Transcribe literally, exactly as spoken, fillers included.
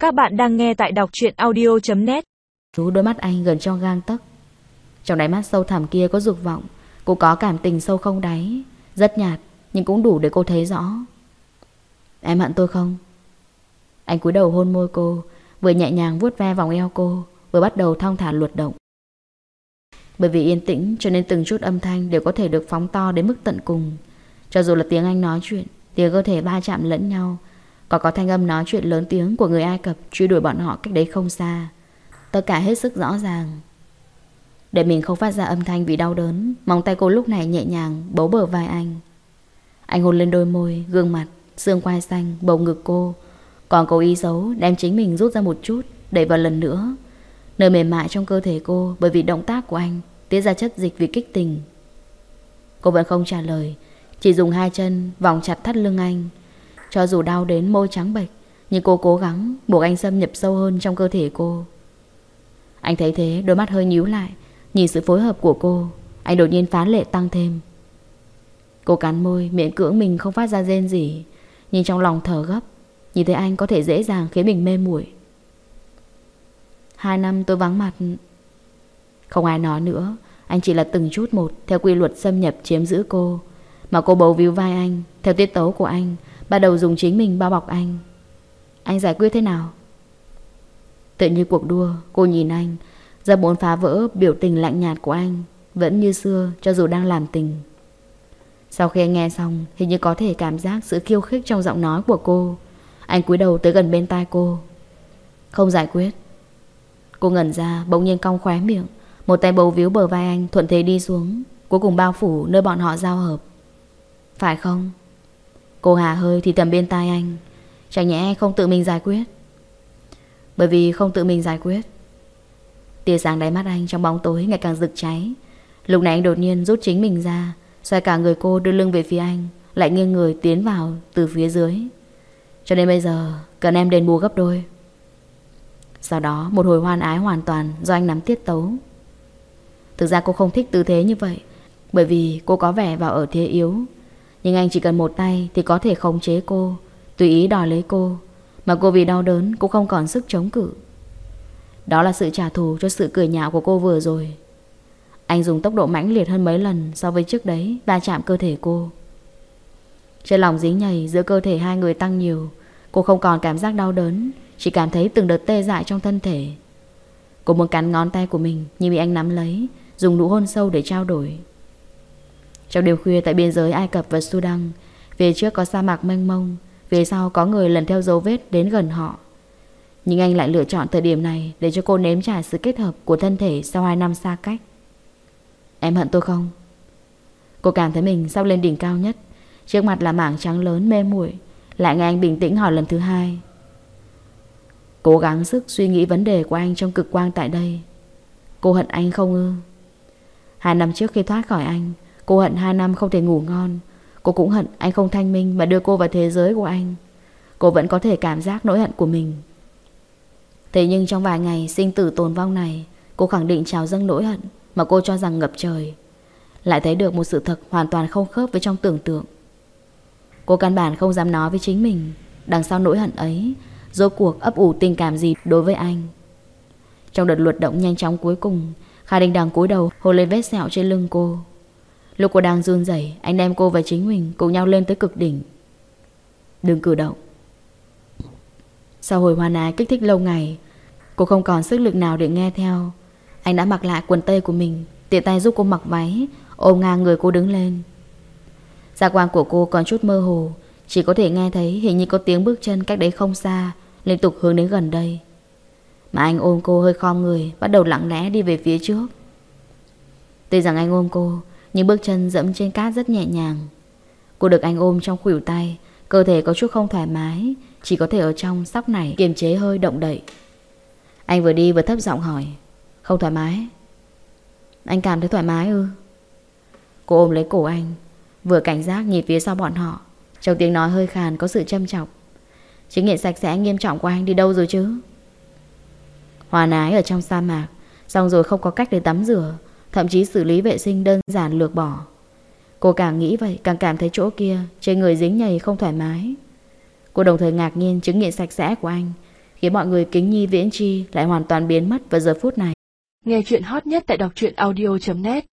Các bạn đang nghe tại đọc truyện audio chấm net. Chú đôi mắt anh gần trong gang tấc. Trong đáy mắt sâu thẳm kia có dục vọng, cô có cảm tình sâu không đáy, rất nhạt nhưng cũng đủ để cô thấy rõ. Em hận tôi không? Anh cúi đầu hôn môi cô, vừa nhẹ nhàng vuốt ve vòng eo cô, vừa bắt đầu thong thả luật động. Bởi vì yên tĩnh cho nên từng chút âm thanh đều có thể được phóng to đến mức tận cùng. Cho dù là tiếng anh nói chuyện, tiếng cơ thể va chạm lẫn nhau, còn có thanh âm nói chuyện lớn tiếng của người Ai Cập truy đuổi bọn họ cách đấy không xa. Tất cả hết sức rõ ràng. Để mình không phát ra âm thanh vì đau đớn, móng tay cô lúc này nhẹ nhàng bấu bờ vai anh. Anh hôn lên đôi môi, gương mặt, xương quai xanh, bầu ngực cô, còn cố ý giấu đem chính mình rút ra một chút, đẩy vào lần nữa nơi mềm mại trong cơ thể cô. Bởi vì động tác của anh tiết ra chất dịch vì kích tình. Cô vẫn không trả lời, chỉ dùng hai chân vòng chặt thắt lưng anh. Cho dù đau đến môi trắng bệch, nhưng cô cố gắng buộc anh xâm nhập sâu hơn trong cơ thể cô. Anh thấy thế, đôi mắt hơi nhíu lại, nhìn sự phối hợp của cô. Anh đột nhiên phán lệ tăng thêm. Cô cắn môi, miễn cưỡng mình không phát ra rên gì, nhưng trong lòng thở gấp. Nhìn thấy anh có thể dễ dàng khiến mình mê muội. Hai năm tôi vắng mặt. Không ai nói nữa. Anh chỉ là từng chút một theo quy luật xâm nhập chiếm giữ cô, mà cô bấu víu vai anh theo tiết tấu của anh, bắt đầu dùng chính mình bao bọc anh. Anh giải quyết thế nào? Tự như cuộc đua, cô nhìn anh, giờ muốn phá vỡ biểu tình lạnh nhạt của anh, vẫn như xưa cho dù đang làm tình. Sau khi anh nghe xong, hình như có thể cảm giác sự khiêu khích trong giọng nói của cô. Anh cúi đầu tới gần bên tai cô. Không giải quyết. Cô ngẩn ra, bỗng nhiên cong khóe miệng, một tay bấu víu bờ vai anh, thuận thế đi xuống, cuối cùng bao phủ nơi bọn họ giao hợp. Phải không? Cô hà hơi thì thầm bên tai anh. Chẳng nhẽ không tự mình giải quyết? Bởi vì không tự mình giải quyết. Tia sáng đáy mắt anh trong bóng tối ngày càng rực cháy. Lúc này anh đột nhiên rút chính mình ra, xoay cả người cô đưa lưng về phía anh, lại nghiêng người tiến vào từ phía dưới. Cho nên bây giờ cần em đền bù gấp đôi. Sau đó một hồi hoan ái hoàn toàn do anh nắm tiết tấu. Thực ra cô không thích tư thế như vậy, bởi vì cô có vẻ vào ở thế yếu. Nhưng anh chỉ cần một tay thì có thể khống chế cô, tùy ý đòi lấy cô, mà cô vì đau đớn cũng không còn sức chống cự. Đó là sự trả thù cho sự cười nhạo của cô vừa rồi. Anh dùng tốc độ mãnh liệt hơn mấy lần so với trước đấy va chạm cơ thể cô. Trên lòng dính nhầy giữa cơ thể hai người tăng nhiều. Cô không còn cảm giác đau đớn, chỉ cảm thấy từng đợt tê dại trong thân thể. Cô muốn cắn ngón tay của mình, nhưng bị anh nắm lấy, dùng nụ hôn sâu để trao đổi. Trong đêm khuya tại biên giới Ai Cập và Sudan, phía trước có sa mạc mênh mông, phía sau có người lần theo dấu vết đến gần họ. Nhưng anh lại lựa chọn thời điểm này để cho cô nếm trải sự kết hợp của thân thể sau hai năm xa cách. Em hận tôi không? Cô cảm thấy mình sắp lên đỉnh cao nhất. Trước mặt là mảng trắng lớn mê muội. Lại nghe anh bình tĩnh hỏi lần thứ hai. Cố gắng sức suy nghĩ vấn đề của anh trong cực quang tại đây. Cô hận anh không ư? Hai năm trước khi thoát khỏi anh, cô hận hai năm không thể ngủ ngon. Cô cũng hận anh không thanh minh mà đưa cô vào thế giới của anh. Cô vẫn có thể cảm giác nỗi hận của mình. Thế nhưng trong vài ngày sinh tử tồn vong này, cô khẳng định trào dâng nỗi hận mà cô cho rằng ngập trời, lại thấy được một sự thật hoàn toàn không khớp với trong tưởng tượng. Cô căn bản không dám nói với chính mình đằng sau nỗi hận ấy rốt cuộc ấp ủ tình cảm gì đối với anh. Trong đợt luật động nhanh chóng cuối cùng, Kha Đình Đằng cúi đầu hôn lên vết sẹo trên lưng cô. Lúc cô đang run rẩy, anh đem cô và chính mình cùng nhau lên tới cực đỉnh. Đừng cử động. Sau hồi hoan ái kích thích lâu ngày, cô không còn sức lực nào để nghe theo. Anh đã mặc lại quần tây của mình, tiện tay giúp cô mặc váy, ôm ngang người cô đứng lên. Giác quan của cô còn chút mơ hồ, chỉ có thể nghe thấy hình như có tiếng bước chân cách đấy không xa, liên tục hướng đến gần đây. Mà anh ôm cô hơi khom người, bắt đầu lặng lẽ đi về phía trước. Tuy rằng anh ôm cô, nhưng bước chân dẫm trên cát rất nhẹ nhàng. Cô được anh ôm trong khuỷu tay, cơ thể có chút không thoải mái, chỉ có thể ở trong sóc này kiềm chế hơi động đậy. Anh vừa đi vừa thấp giọng hỏi. Không thoải mái? Anh cảm thấy thoải mái ư? Cô ôm lấy cổ anh, vừa cảnh giác nhìn phía sau bọn họ. Trong tiếng nói hơi khàn có sự châm chọc. Chứng nghiện sạch sẽ nghiêm trọng của anh đi đâu rồi chứ? Hoàn ái ở trong sa mạc, xong rồi không có cách để tắm rửa, thậm chí xử lý vệ sinh đơn giản lược bỏ. Cô càng nghĩ vậy càng cảm thấy chỗ kia trên người dính nhầy không thoải mái. Cô đồng thời ngạc nhiên chứng nghiện sạch sẽ của anh, khiến mọi người kính nhi viễn chi lại hoàn toàn biến mất vào giờ phút này. Nghe chuyện hot nhất tại đọc truyện audio chấm net.